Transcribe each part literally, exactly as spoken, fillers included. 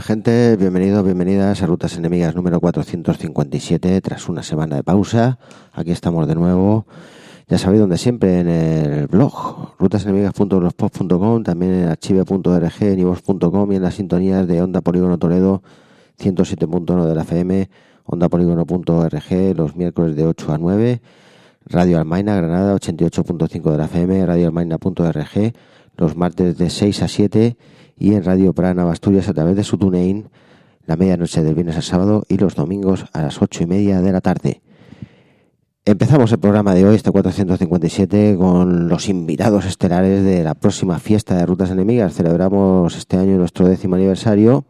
gente, bienvenidos, bienvenidas a Rutas Enemigas número cuatrocientos cincuenta y siete. Tras una semana de pausa, aquí estamos de nuevo. Ya sabéis, donde siempre, en el blog rutasenemigas punto blogspot punto com, también en archive punto org, en iVoox punto com y en las sintonías de Onda Polígono Toledo ciento siete punto uno de la F M, onda polígono punto org los miércoles de ocho a nueve, Radio Almaina Granada ochenta y ocho punto cinco de la F M, radio almaina punto org los martes de seis a siete y en Radio Prana Asturias a través de su TuneIn la medianoche del viernes al sábado y los domingos a las ocho y media de la tarde. Empezamos el programa de hoy, este cuatrocientos cincuenta y siete, con los invitados estelares de la próxima fiesta de Rutas Enemigas. Celebramos este año nuestro décimo aniversario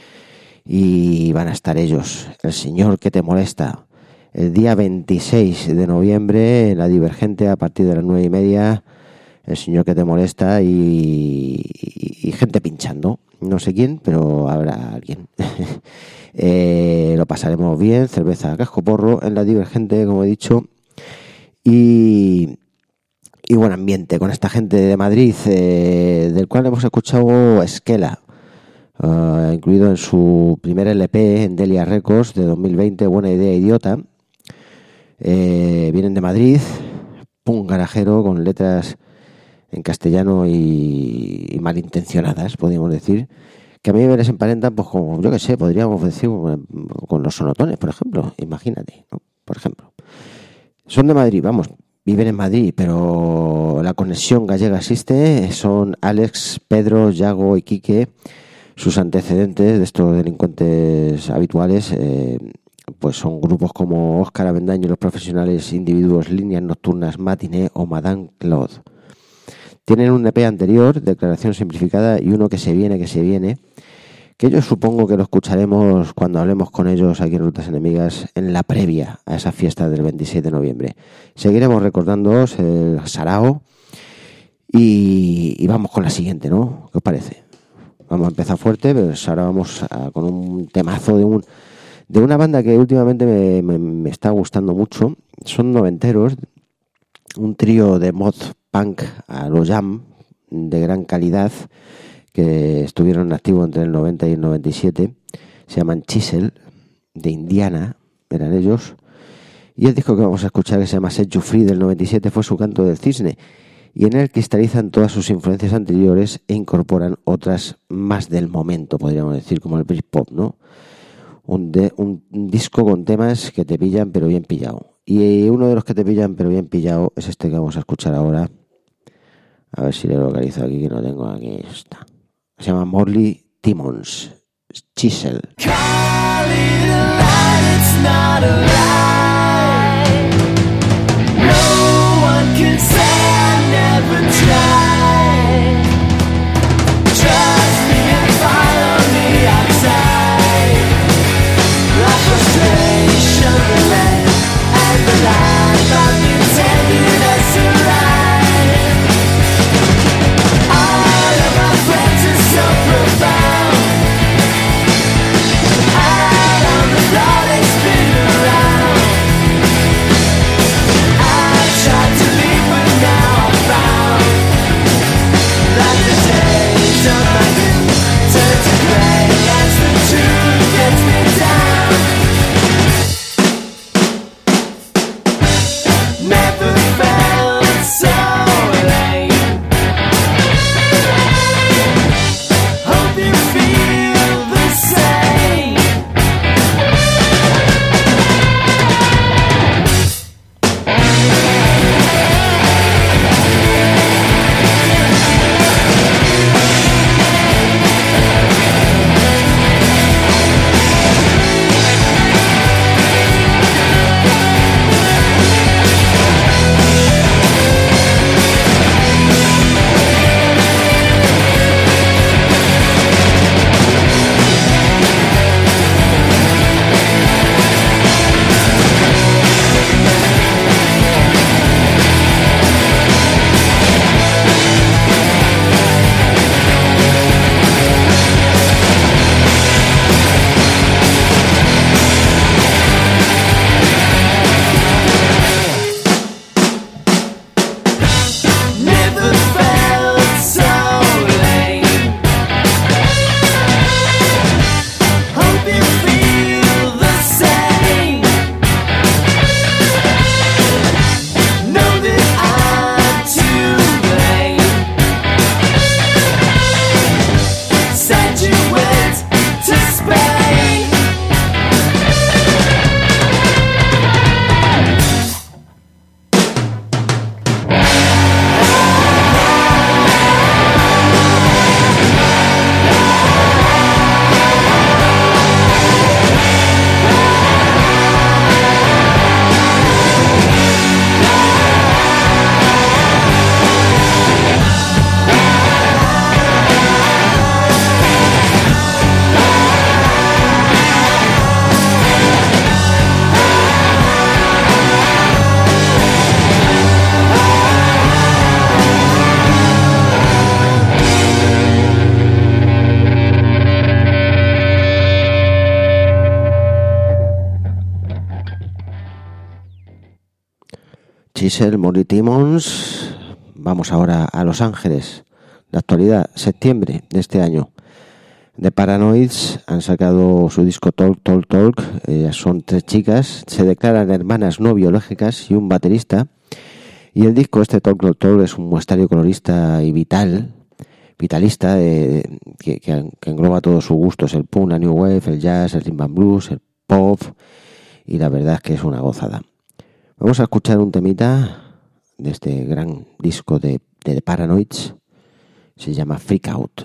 y van a estar ellos, el señor que te molesta, el día veintiséis de noviembre en La Divergente a partir de las nueve y media, el señor que te molesta y, y, y gente pinchando. No sé quién, pero habrá alguien. eh, lo pasaremos bien, cerveza a casco porro en La Divergente, como he dicho, y, y buen ambiente con esta gente de Madrid, eh, del cual hemos escuchado Esquela, uh, incluido en su primer L P en Delia Records de dos mil veinte, Buena Idea Idiota. Eh, vienen de Madrid, punk garajero con letras en castellano y, y malintencionadas, podríamos decir, que a mí me les emparentan, pues como, yo que sé, podríamos decir, con los Sonotones, por ejemplo, imagínate, ¿no? Por ejemplo. Son de Madrid, vamos, viven en Madrid, pero la conexión gallega existe. Son Alex, Pedro, Yago y Quique. Sus antecedentes de estos delincuentes habituales, eh, pues son grupos como Óscar Avendaño y los profesionales individuos Líneas Nocturnas, Matiné o Madame Claude. Tienen un E P anterior, Declaración Simplificada, y uno que se viene, que se viene, que yo supongo que lo escucharemos cuando hablemos con ellos aquí en Rutas Enemigas en la previa a esa fiesta del veintiséis de noviembre. Seguiremos recordándoos el Sarao y, y vamos con la siguiente, ¿no? ¿Qué os parece? Vamos a empezar fuerte, pero ahora vamos a, con un temazo de un de una banda que últimamente me, me, me está gustando mucho. Son noventeros, un trío de mod punk a lo jam de gran calidad que estuvieron activos entre el noventa y el noventa y siete. Se llaman Chisel, de Indiana, eran ellos. Y el disco que vamos a escuchar, que se llama Set You Free, del noventa y siete, fue Su Canto del Cisne, y en él cristalizan todas sus influencias anteriores e incorporan otras más del momento, podríamos decir, como el Britpop, ¿no? Un, de, un, un disco con temas que te pillan pero bien pillado. Y uno de los que te pillan pero bien pillado es este que vamos a escuchar ahora. A ver si le localizo aquí, que no tengo aquí. Está. Se llama Morley Timmons, Chisel. Out on the floor they spin around. Chisel, Molly Timmons. Vamos ahora a Los Ángeles. La actualidad, septiembre de este año. The Paranoids han sacado su disco Talk, Talk, Talk. Ellas son tres chicas, se declaran hermanas no biológicas y un baterista. Y el disco este Talk, Talk, Talk es un muestrario colorista y vital, vitalista, eh, que, que, que engloba todos sus gustos: el punk, la new wave, el jazz, el rhythm and blues, el pop. Y la verdad es que es una gozada. Vamos a escuchar un temita de este gran disco de, de The Paranoids. Se llama Freak Out.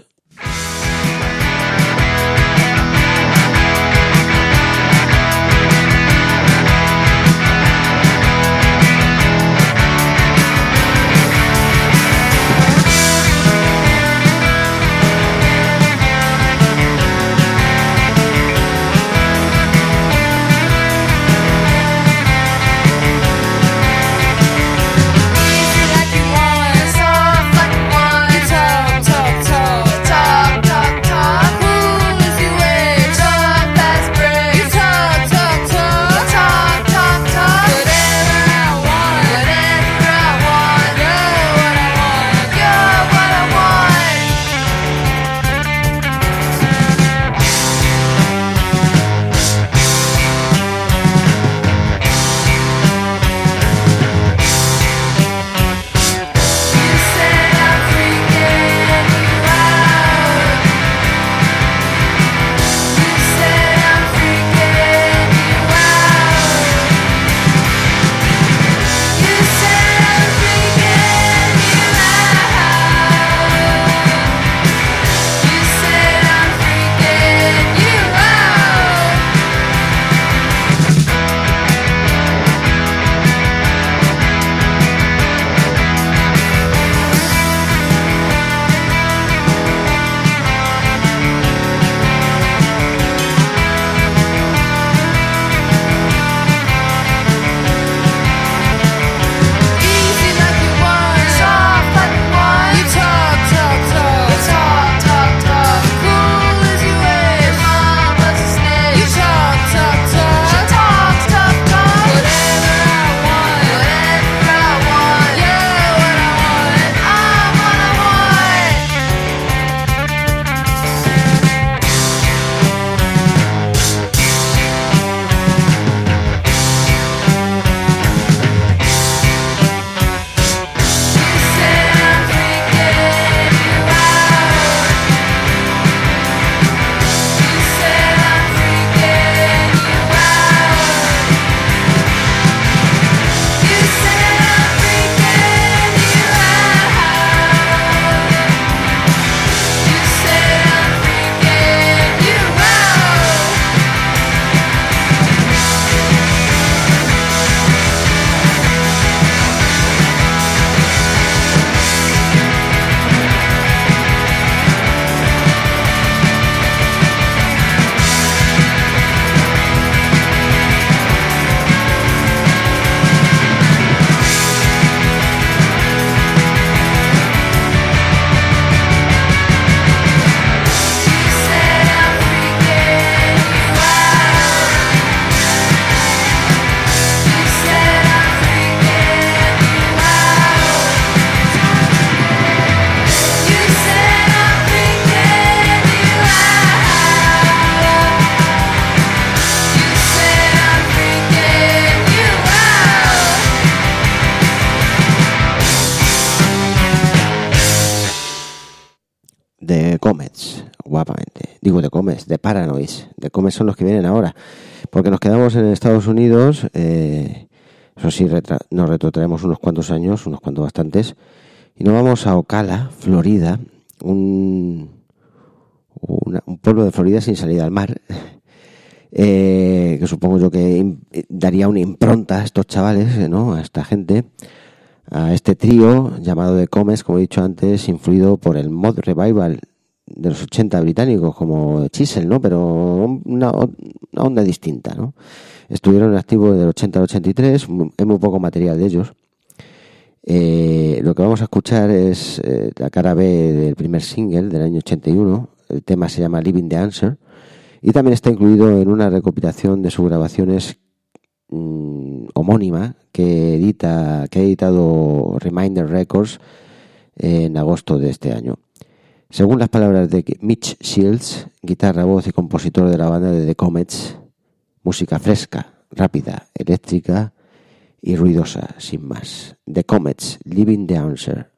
The Comets, guapamente. Digo The Comets, The Paranoids. The Comets son los que vienen ahora. Porque nos quedamos en Estados Unidos, eh, eso sí, retra- nos retrotraemos unos cuantos años, unos cuantos bastantes, y nos vamos a Ocala, Florida, un, una, un pueblo de Florida sin salida al mar, eh, que supongo yo que im- daría una impronta a estos chavales, ¿no? A esta gente, a este trío llamado The Comets, como he dicho antes, influido por el mod revival de los ochenta británicos, como Chisel, ¿no? Pero una, una onda distinta, ¿no? Estuvieron activos del ochenta al ochenta y tres, hay muy poco material de ellos. Eh, lo que vamos a escuchar es eh, la cara B del primer single del año ochenta y uno. El tema se llama Living the Answer y también está incluido en una recopilación de sus grabaciones mmm, homónima que edita, que ha editado Reminder Records en agosto de este año. Según las palabras de Mitch Shields, guitarra, voz y compositor de la banda de The Comets, música fresca, rápida, eléctrica y ruidosa, sin más. The Comets, Living the Answer.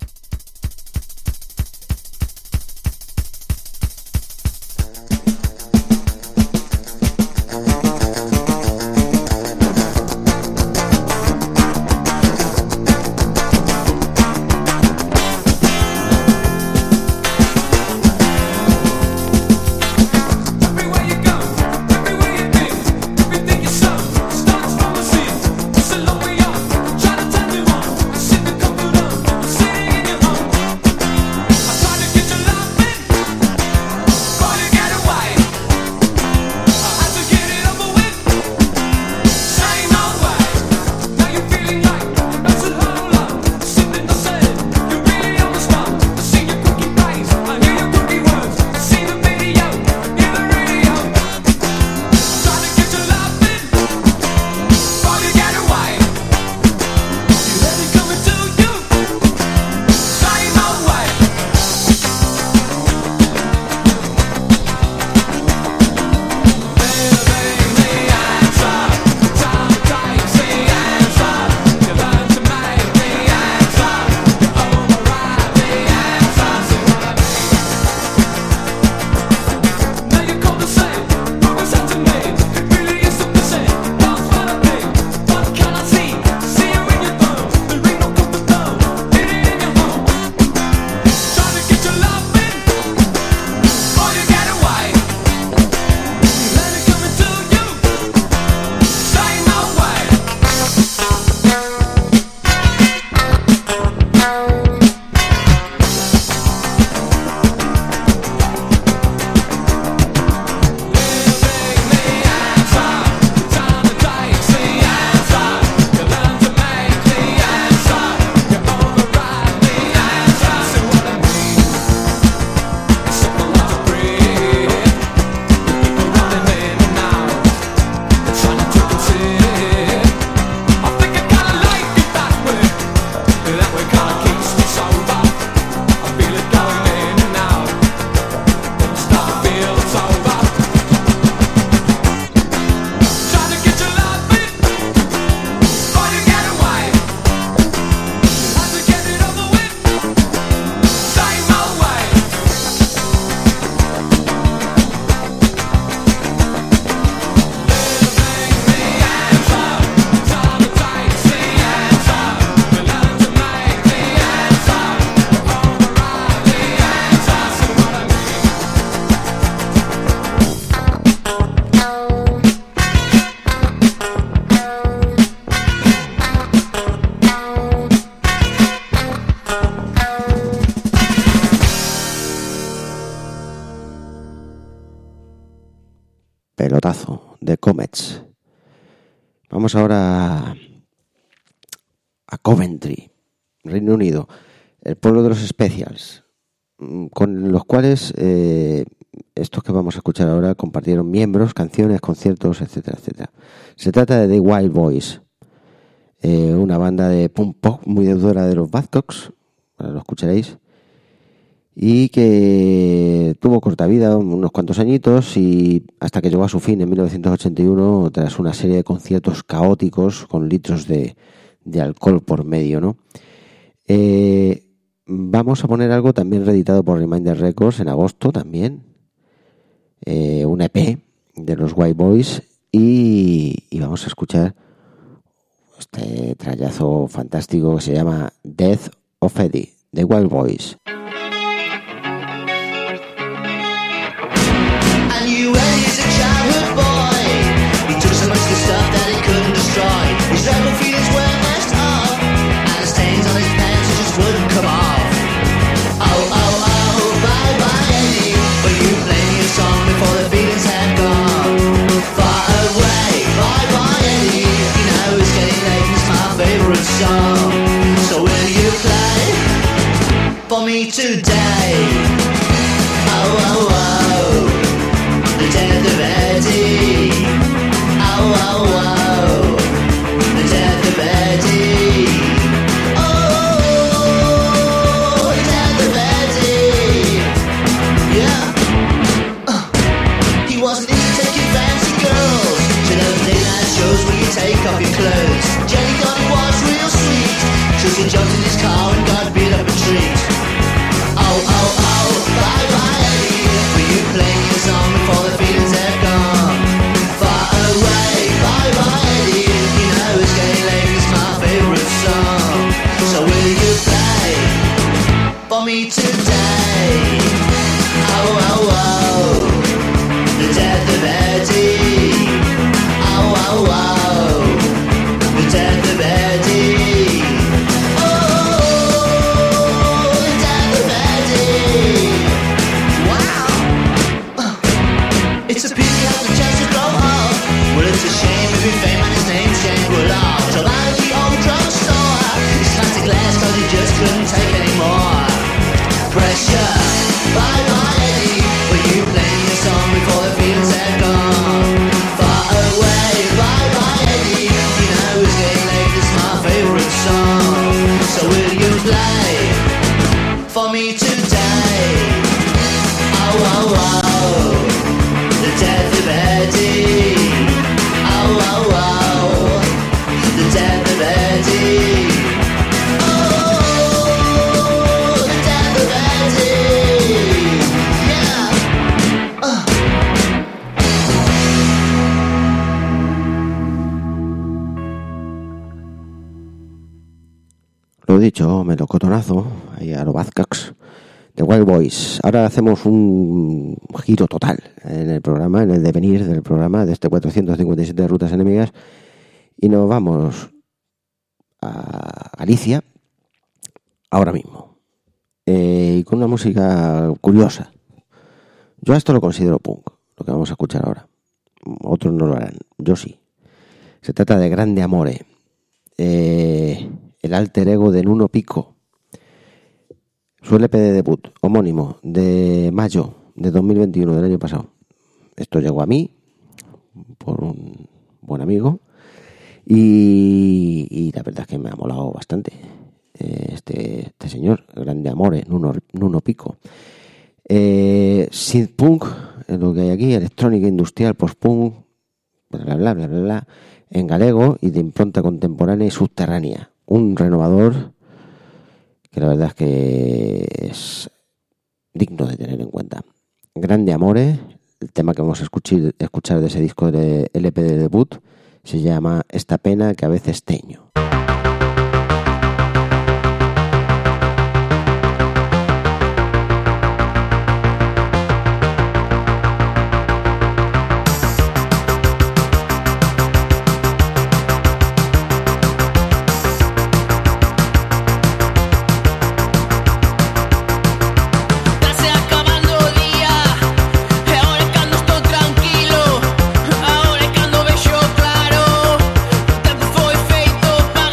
Pelotazo, The Comets. Vamos ahora a Coventry, Reino Unido, el pueblo de los Specials, con los cuales eh, estos que vamos a escuchar ahora compartieron miembros, canciones, conciertos, etcétera, etcétera. Se trata de The Wild Boys, eh, una banda de punk pop muy deudora de los Badcocks, ahora lo escucharéis, y que tuvo corta vida, unos cuantos añitos, y hasta que llegó a su fin en mil novecientos ochenta y uno tras una serie de conciertos caóticos con litros de, de alcohol por medio, ¿no? Eh, vamos a poner algo también reeditado por Reminder Records en agosto también, eh, un E P de los White Boys, y, y vamos a escuchar este trayazo fantástico que se llama Death of Eddie, The Wild Boys. His rebel feelings were messed up, and the stains on his pants just wouldn't come off. Oh, oh, oh, bye bye Eddie, but you played your song before the feelings had gone far away. Bye bye Eddie, you know it's getting late and it's my favourite song. So will you play for me today? Oh, oh, oh, the death of Eddie. Oh, oh, oh, of Eddie. Oh, the death of Eddie. Wow. It's a pity he has the chance to grow up. Well, it's a shame if he fame and his name's Shane Goulart. So out of the old drugstore, he smashed the glass cause he just couldn't take anymore. Pressure, bye bye Eddie. Were you playing your song before the feelings had gone? Far away, bye bye Eddie. You know it's getting late, it's my favourite song. So will you play for me today? Oh, oh, oh, the death of Eddie. Oh, oh, oh, the death of Eddie. Oh, the death of Eddie. Yeah. Uh. Lo dicho, melocotonazo, ahí a lo Bazcox, de Wild Boys. Ahora hacemos un giro total en el programa, en el devenir del programa de este cuatrocientos cincuenta y siete de Rutas Enemigas, y nos vamos a Galicia ahora mismo, eh, y con una música curiosa. Yo a esto lo considero punk, lo que vamos a escuchar ahora. Otros no lo harán, yo sí. Se trata de Grande Amore, eh, el alter ego de Nuno Pico. Su L P de debut, homónimo, de mayo de dos mil veintiuno, del año pasado. Esto llegó a mí por un buen amigo y, y la verdad es que me ha molado bastante este, este señor, Grande Amore, Nuno, Nuno Pico. Eh, synth punk, es lo que hay aquí, electrónica industrial, post-punk, bla, bla, bla, bla, bla, bla, en galego y de impronta contemporánea y subterránea. Un renovador que la verdad es que es digno de tener en cuenta. Grande Amore, el tema que vamos a escuchar, escuchar de ese disco de L P de debut, se llama Esta pena que a veces teño. Ahora cando vexo claro, o tempo foi feito para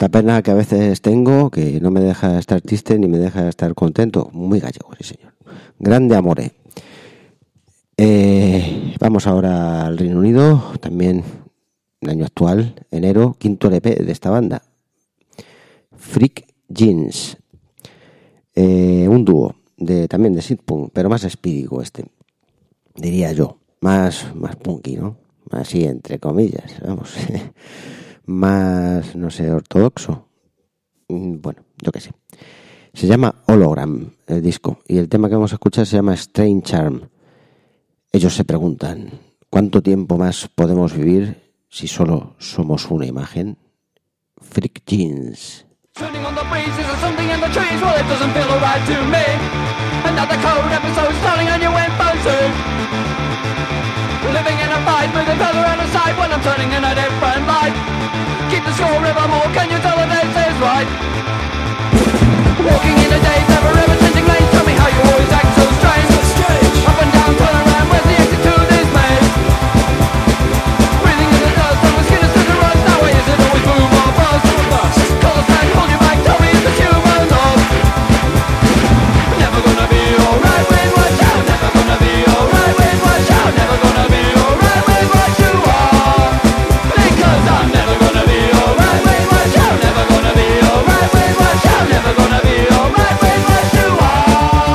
esta pena que a veces tengo, que no me deja estar triste ni me deja estar contento. Muy gallego, sí señor. Grande Amore. Eh, vamos ahora al Reino Unido, también el año actual, enero, quinto L P de esta banda, Freak Jeans, eh, un dúo de también de synthpunk, pero más espíritu este, diría yo, más más punky, ¿no? Así entre comillas, vamos, más no sé, ortodoxo. Bueno, yo qué sé. Se llama Hologram el disco y el tema que vamos a escuchar se llama Strange Charm. Ellos se preguntan, ¿cuánto tiempo más podemos vivir si solo somos una imagen? Freak Jeans. Turning on the breeze, is there something in the trees? Well, it doesn't feel alright to me. Another cold episode starting on your impulses. Living in a fight, moving further on the side when I'm turning in a different light. Keep the score evermore, can you tell that this is right? Walking in the days, never ever changing lanes. Tell me how you always act so strange. So strange. Up and down, turn around, where's the exit to this maze? Breathing in the dust, and the skin is still to rust. That way is it always boom or bust? Call us back, hold you back, tell me it's a human dog. Never gonna be alright with what you. Never gonna be alright with what you. Never gonna be alright with what you are. Because I'm never gonna be alright with what you. Never gonna be alright with what you. Never gonna be alright with what you are.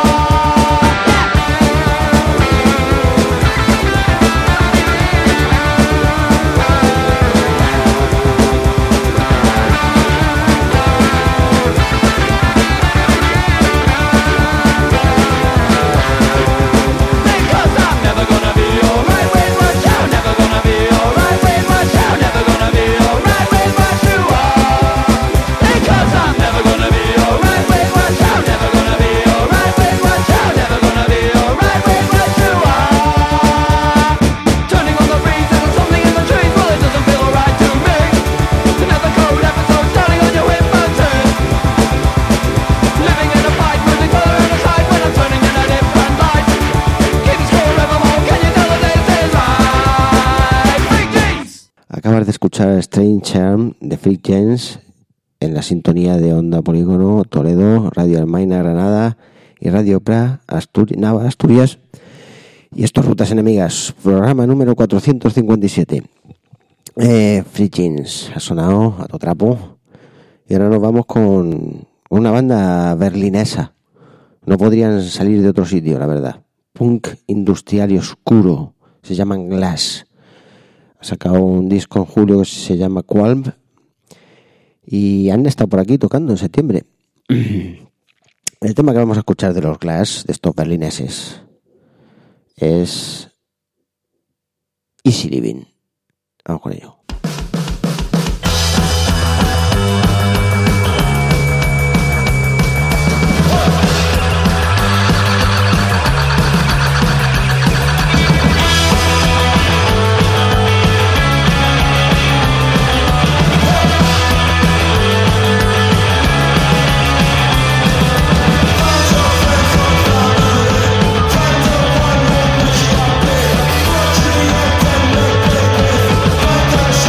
Because I'm never gonna be alright with what you. Never gonna be alright with what you. Never gonna be alright with what you are. Because I'm never gonna be alright with what you. Never gonna be alright with what you. Never gonna be alright with what you are. Turning on the breeze, there's something in the trees. Well, it doesn't feel alright to me. Another cold episode starting on your impulses. Living in a fight, moving further on the side when I'm turning in a different light. Keep the score evermore, can you tell that this is right? Freak Jeans! Acabas de escuchar Strange Charm de Freak Jeans en la sintonía de Onda Polígono, Toledo, Radio Almaina, Granada y Radio Pra, Asturi- Nava, Asturias. Y esto es Rutas Enemigas, programa número cuatrocientos cincuenta y siete. Eh, Freak Jeans ha sonado a todo trapo. Y ahora nos vamos con una banda berlinesa. No podrían salir de otro sitio, la verdad. Punk industrial y oscuro. Se llaman Glass. Ha sacado un disco en julio que se llama Qualm. Y han estado por aquí tocando en septiembre. El tema que vamos a escuchar de los Glass, de estos berlineses, es Easy Living. Vamos con ello. Fantasy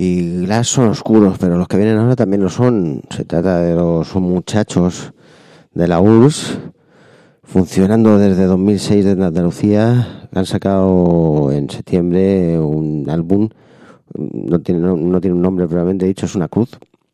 y Glass son oscuros, pero los que vienen ahora también lo son. Se trata de los muchachos de la U R S S, funcionando desde dos mil seis desde Andalucía. Han sacado en septiembre un álbum, no tiene, no, no tiene un nombre probablemente dicho, es una cruz,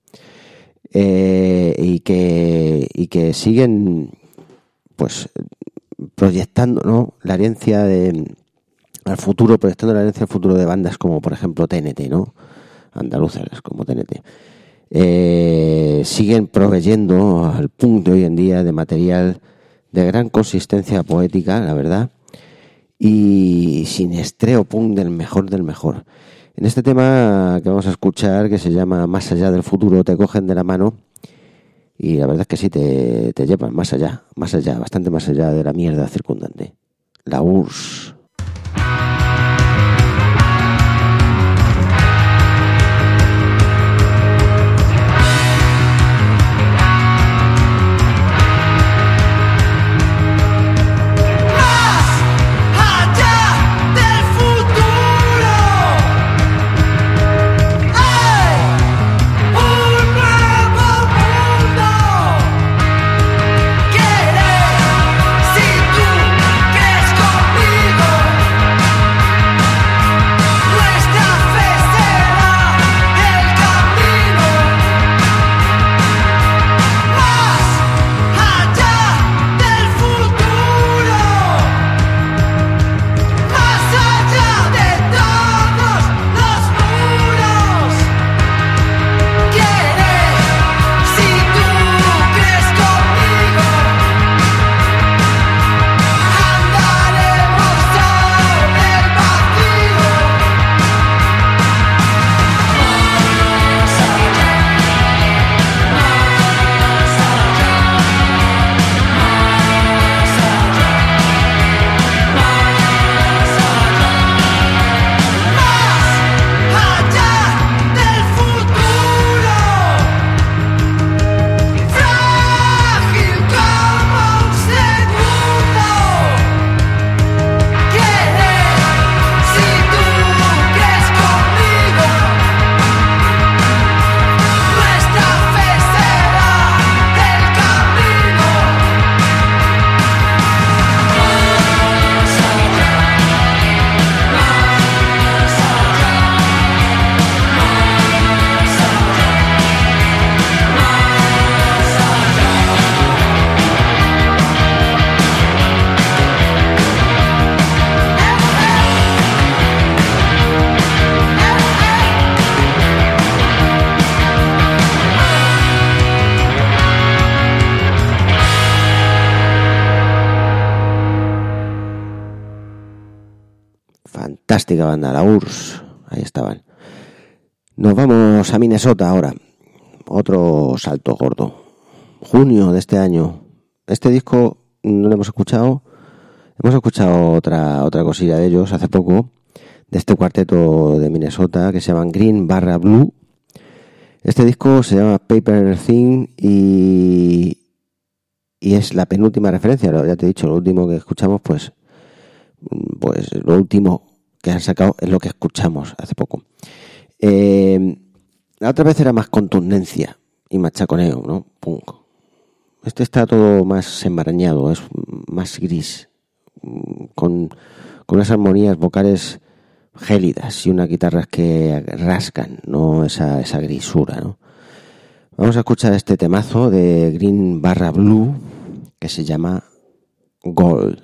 eh, y que y que siguen pues proyectando, ¿no?, la herencia de al futuro, proyectando la herencia al futuro de bandas como por ejemplo T N T, ¿no?, andaluzas como T N T. Eh, siguen proveyendo al punk de hoy en día de material de gran consistencia poética, la verdad, y sin estreo punk del mejor del mejor. En este tema que vamos a escuchar, que se llama Más allá del futuro, te cogen de la mano y la verdad es que sí, te, te llevan más allá, más allá, bastante más allá de la mierda circundante. La U R S S. Fantástica banda, la U R S S. Ahí estaban. Nos vamos a Minnesota ahora. Otro salto gordo. Junio de este año. Este disco no lo hemos escuchado. Hemos escuchado otra otra cosilla de ellos hace poco, de este cuarteto de Minnesota que se llaman Green barra Blue. Este disco se llama Paper Thing y, y es la penúltima referencia. Ya te he dicho, lo último que escuchamos, pues, pues lo último que han sacado es lo que escuchamos hace poco. Eh, la otra vez era más contundencia y machaconeo, ¿no? Punk. Este está todo más enmarañado, es más gris, con, con unas armonías vocales gélidas y unas guitarras que rascan, no esa, esa grisura, ¿no? Vamos a escuchar este temazo de Green barra Blue que se llama Gold.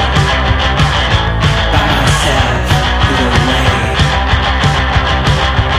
By myself, through the rain.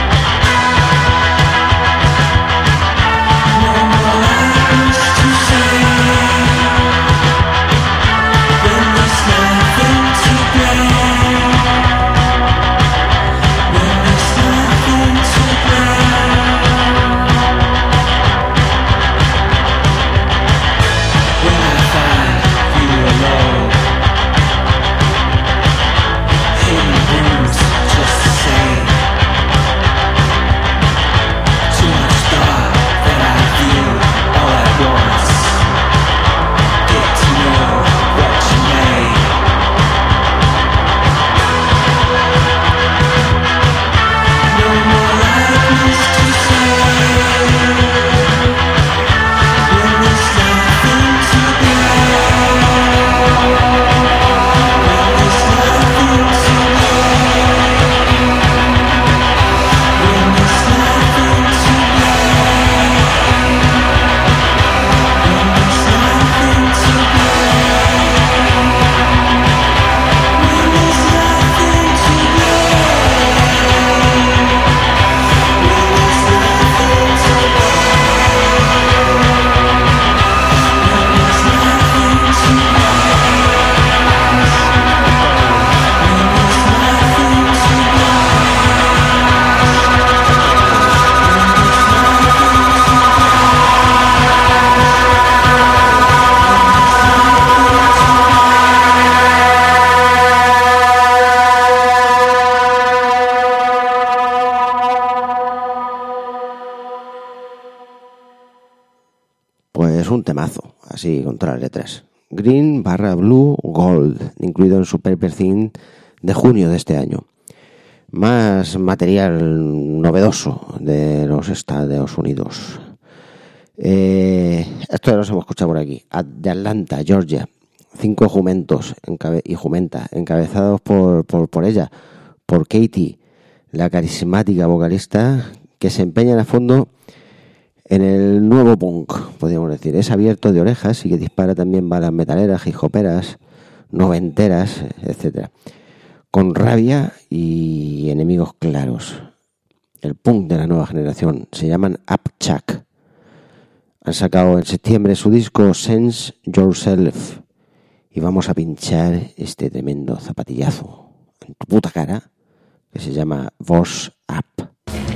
es un temazo, así con todas las letras. Green barra Blue Gold, incluido en su Paper Thin de junio de este año. Más material novedoso de los Estados Unidos. Eh, esto ya lo hemos escuchado por aquí. De Atlanta, Georgia. Cinco jumentos encabe- y jumenta encabezados por, por, por ella, por Katie, la carismática vocalista que se empeña a fondo en el nuevo punk, podríamos decir. Es abierto de orejas y que dispara también balas metaleras, hip hoperas, noventeras, etcétera. Con rabia y enemigos claros. El punk de la nueva generación. Se llaman Upchuck. Han sacado en septiembre su disco Sense Yourself. Y vamos a pinchar este tremendo zapatillazo en tu puta cara que se llama Voice Up.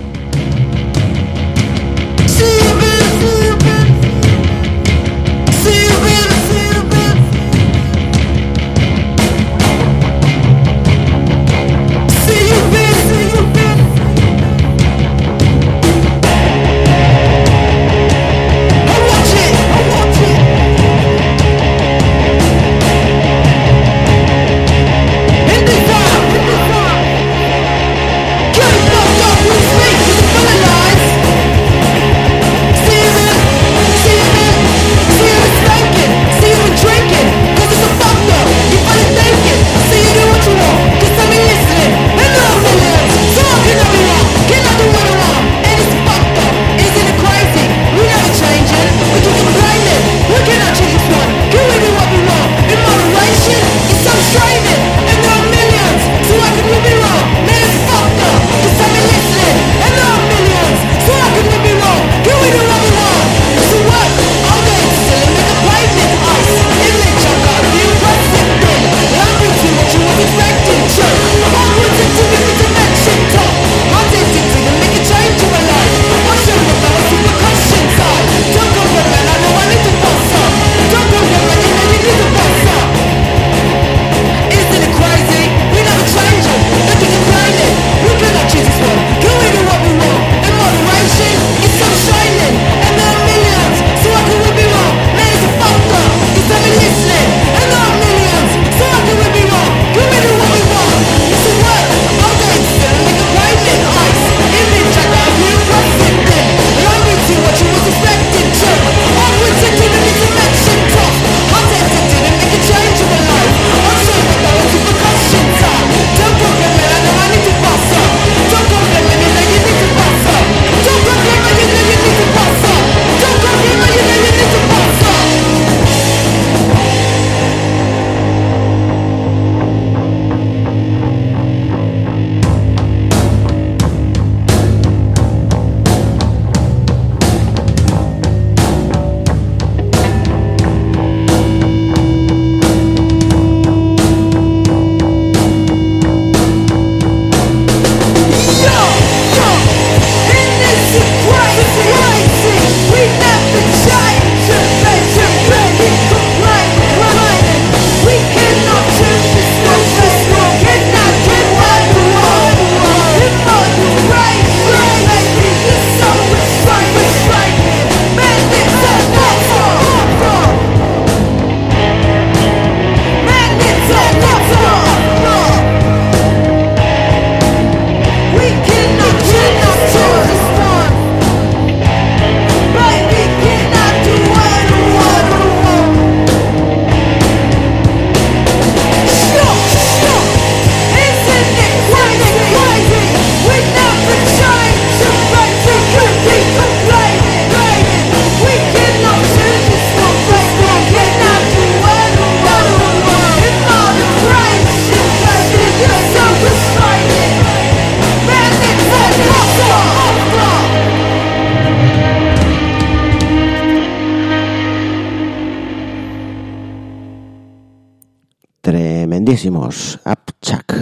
Tremendísimos, Upchuck.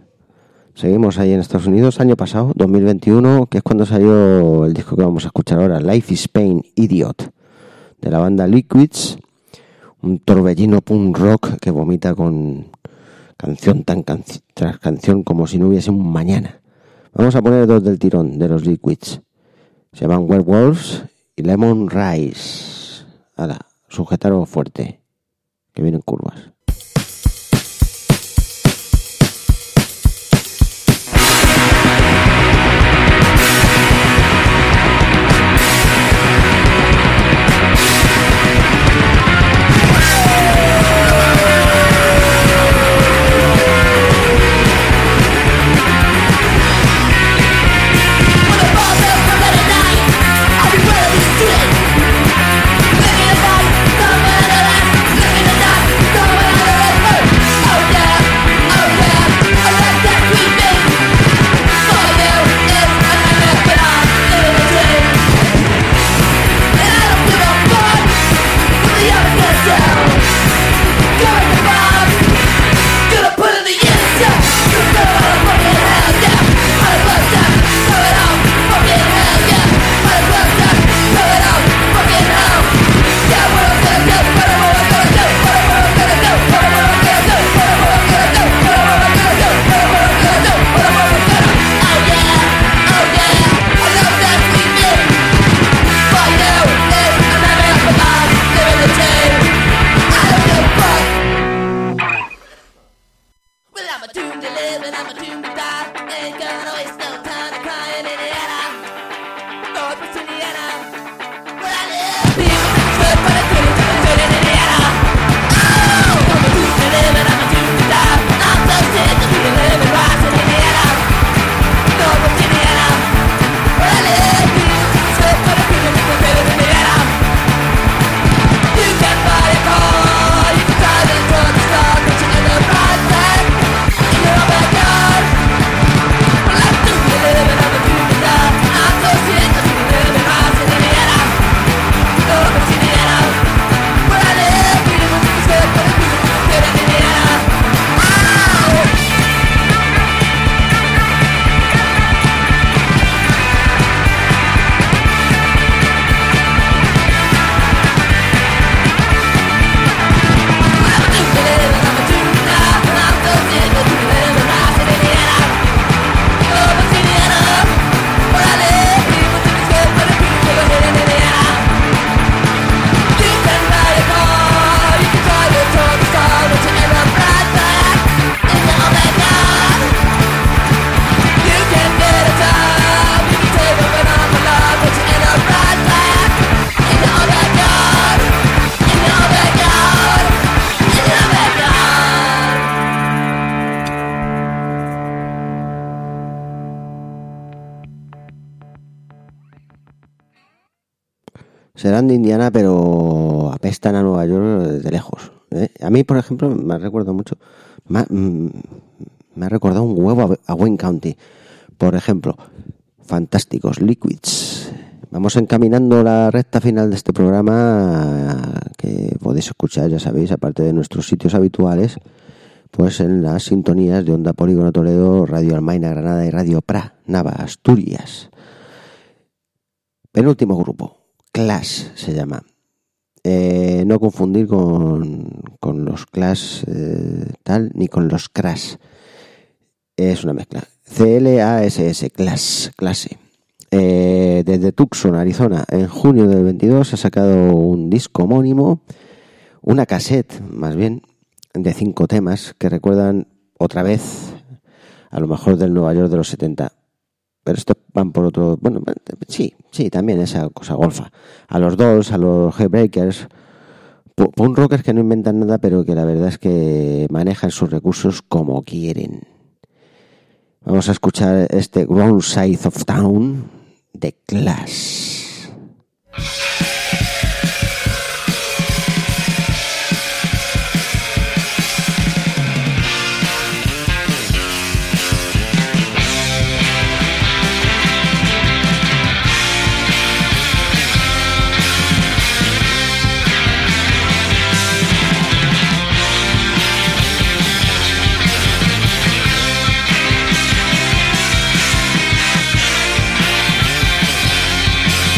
Seguimos ahí en Estados Unidos, año pasado, dos mil veintiuno, que es cuando salió el disco que vamos a escuchar ahora, Life is Pain, Idiot, de la banda Liquids, un torbellino punk rock que vomita con canción tan canci- tras canción como si no hubiese un mañana. Vamos a poner dos del tirón de los Liquids. Se llaman Werewolves y Lemon Rise. Ala, sujetaros fuerte, que vienen curvas. Serán de Indiana, pero apestan a Nueva York desde lejos, ¿eh? A mí, por ejemplo, me recuerda mucho, me, me ha recordado un huevo a Wayne County. Por ejemplo, fantásticos, Liquids. Vamos encaminando la recta final de este programa, que podéis escuchar, ya sabéis, aparte de nuestros sitios habituales, pues en las sintonías de Onda Polígono Toledo, Radio Almaina Granada y Radio Pra Nava Asturias. Penúltimo grupo, Clash se llama. Eh, no confundir con, con los Clash eh, tal, ni con los Crash. Es una mezcla. C L A S S, Clash, clase. Eh, desde Tucson, Arizona, en junio del veintidós ha sacado un disco homónimo, una cassette, más bien, de cinco temas que recuerdan otra vez a lo mejor del Nueva York de los setenta. Pero estos van por otro... Bueno, sí, sí, también esa cosa golfa. A los Dolls, a los Heartbreakers, punk rockers que no inventan nada, pero que la verdad es que manejan sus recursos como quieren. Vamos a escuchar este Wrong Side of Town de Clash. We'll be right back.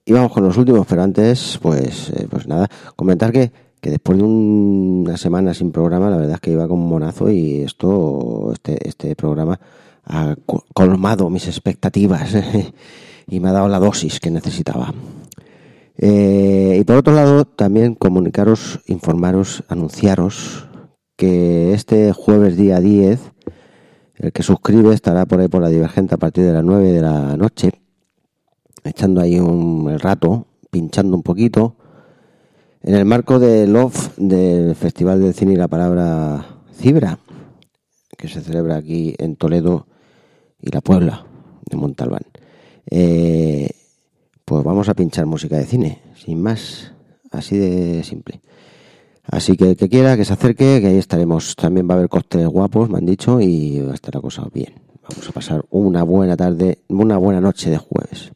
Y vamos con los últimos, pero antes, pues, eh, pues nada, comentar que, que después de un, una semana sin programa, la verdad es que iba como un monazo y esto, este, este programa ha colmado mis expectativas y me ha dado la dosis que necesitaba. Eh, y por otro lado, también comunicaros, informaros, anunciaros que este jueves día diez, el que suscribe estará por ahí por la Divergente a partir de las nueve de la noche, echando ahí un el rato, pinchando un poquito, en el marco del Love del Festival del Cine y la Palabra Cibra, que se celebra aquí en Toledo y La Puebla de Montalbán. Eh, pues vamos a pinchar música de cine, sin más, así de simple. Así que el que quiera que se acerque, que ahí estaremos. También va a haber cócteles guapos, me han dicho, y va a estar la cosa bien. Vamos a pasar una buena tarde, una buena noche de jueves.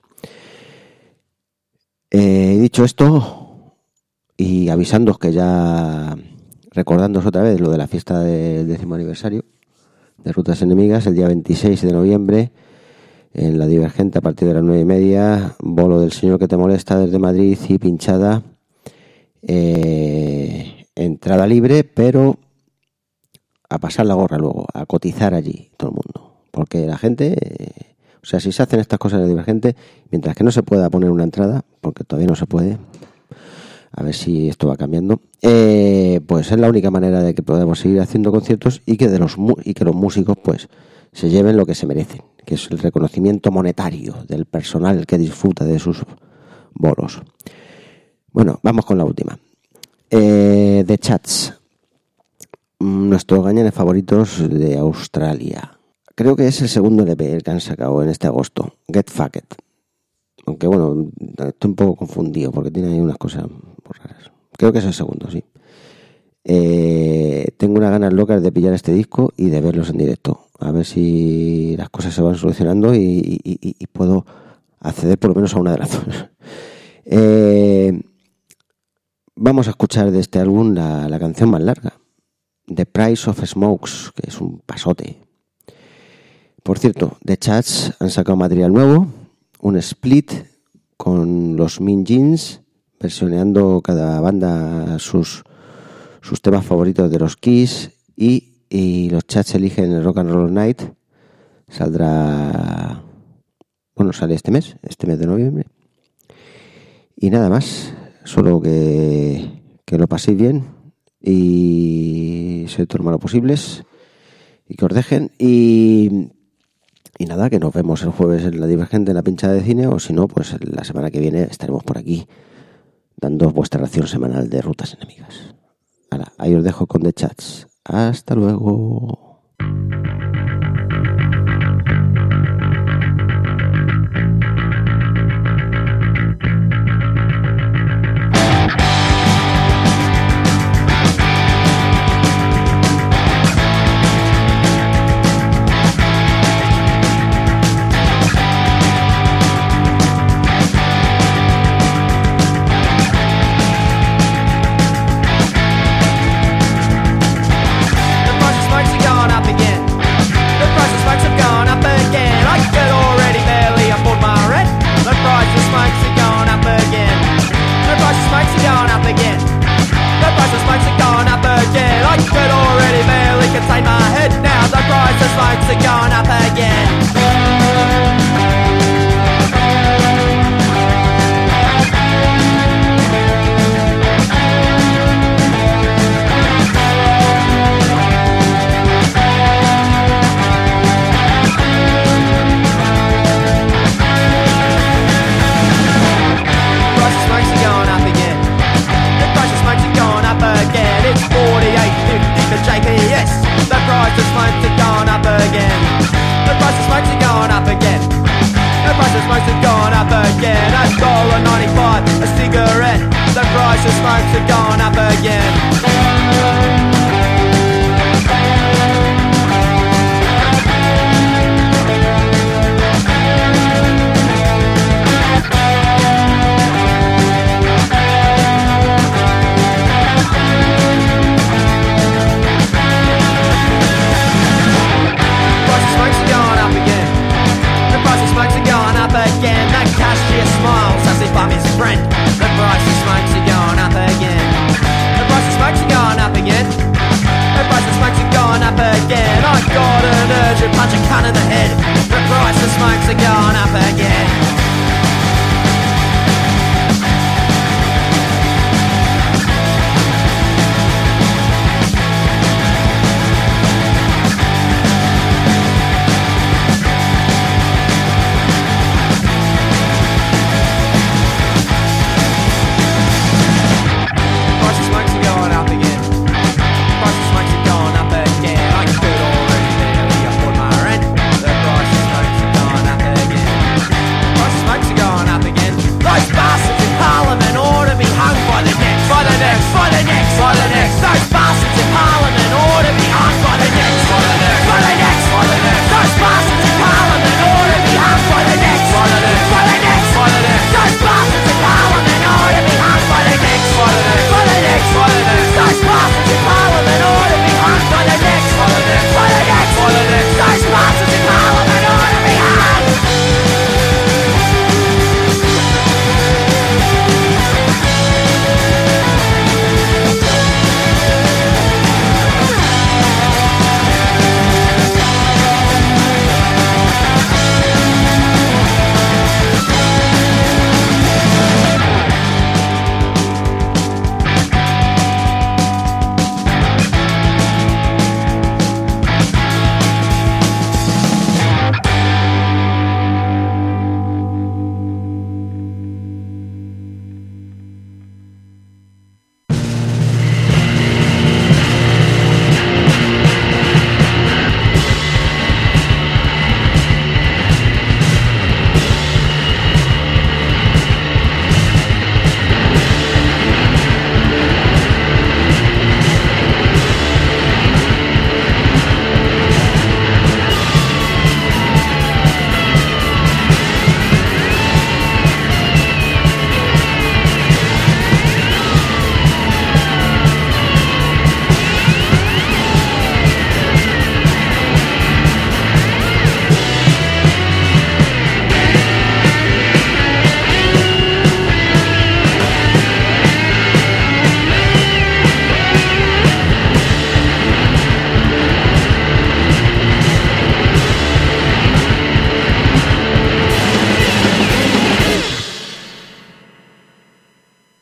Eh, dicho esto, y avisándoos que ya, recordándoos otra vez lo de la fiesta del décimo aniversario de Rutas Enemigas, el día veintiséis de noviembre, en la Divergente a partir de las nueve y media, bolo del Señor que te molesta desde Madrid y pinchada, eh, entrada libre, pero a pasar la gorra luego, a cotizar allí todo el mundo, porque la gente... Eh, O sea, si se hacen estas cosas de Divergente, mientras que no se pueda poner una entrada, porque todavía no se puede, a ver si esto va cambiando, eh, pues es la única manera de que podamos seguir haciendo conciertos y que de los y que los músicos pues se lleven lo que se merecen, que es el reconocimiento monetario del personal que disfruta de sus bolos. Bueno, vamos con la última. Eh, The Chats, nuestros gañanes favoritos de Australia. Creo que es el segundo L P que han sacado en este agosto, Get Fucked. Aunque bueno, estoy un poco confundido porque tiene ahí unas cosas muy raras. Creo que es el segundo, sí. Eh, tengo unas ganas locas de pillar este disco y de verlos en directo. A ver si las cosas se van solucionando y, y, y, y puedo acceder por lo menos a una de las dos. eh, vamos a escuchar de este álbum la, la canción más larga, The Price of Smokes, que es un pasote. Por cierto, The Chats han sacado material nuevo, un split con los Mean Jeans, versioneando cada banda sus, sus temas favoritos de los Kiss, y, y los Chats eligen el Rock and Roll Night. Saldrá, bueno, sale este mes, este mes de noviembre. Y nada más, solo que, que lo paséis bien y se tomen lo posibles y que os dejen. Y... Y nada, que nos vemos el jueves en la Divergente en la pinchada de cine, o si no, pues la semana que viene estaremos por aquí dando vuestra ración semanal de Rutas Enemigas. Ahora, ahí os dejo con The Chats. Hasta luego. Again, that cashier smiles as if I'm his punch a cunt in the head. The price of smokes are going up again.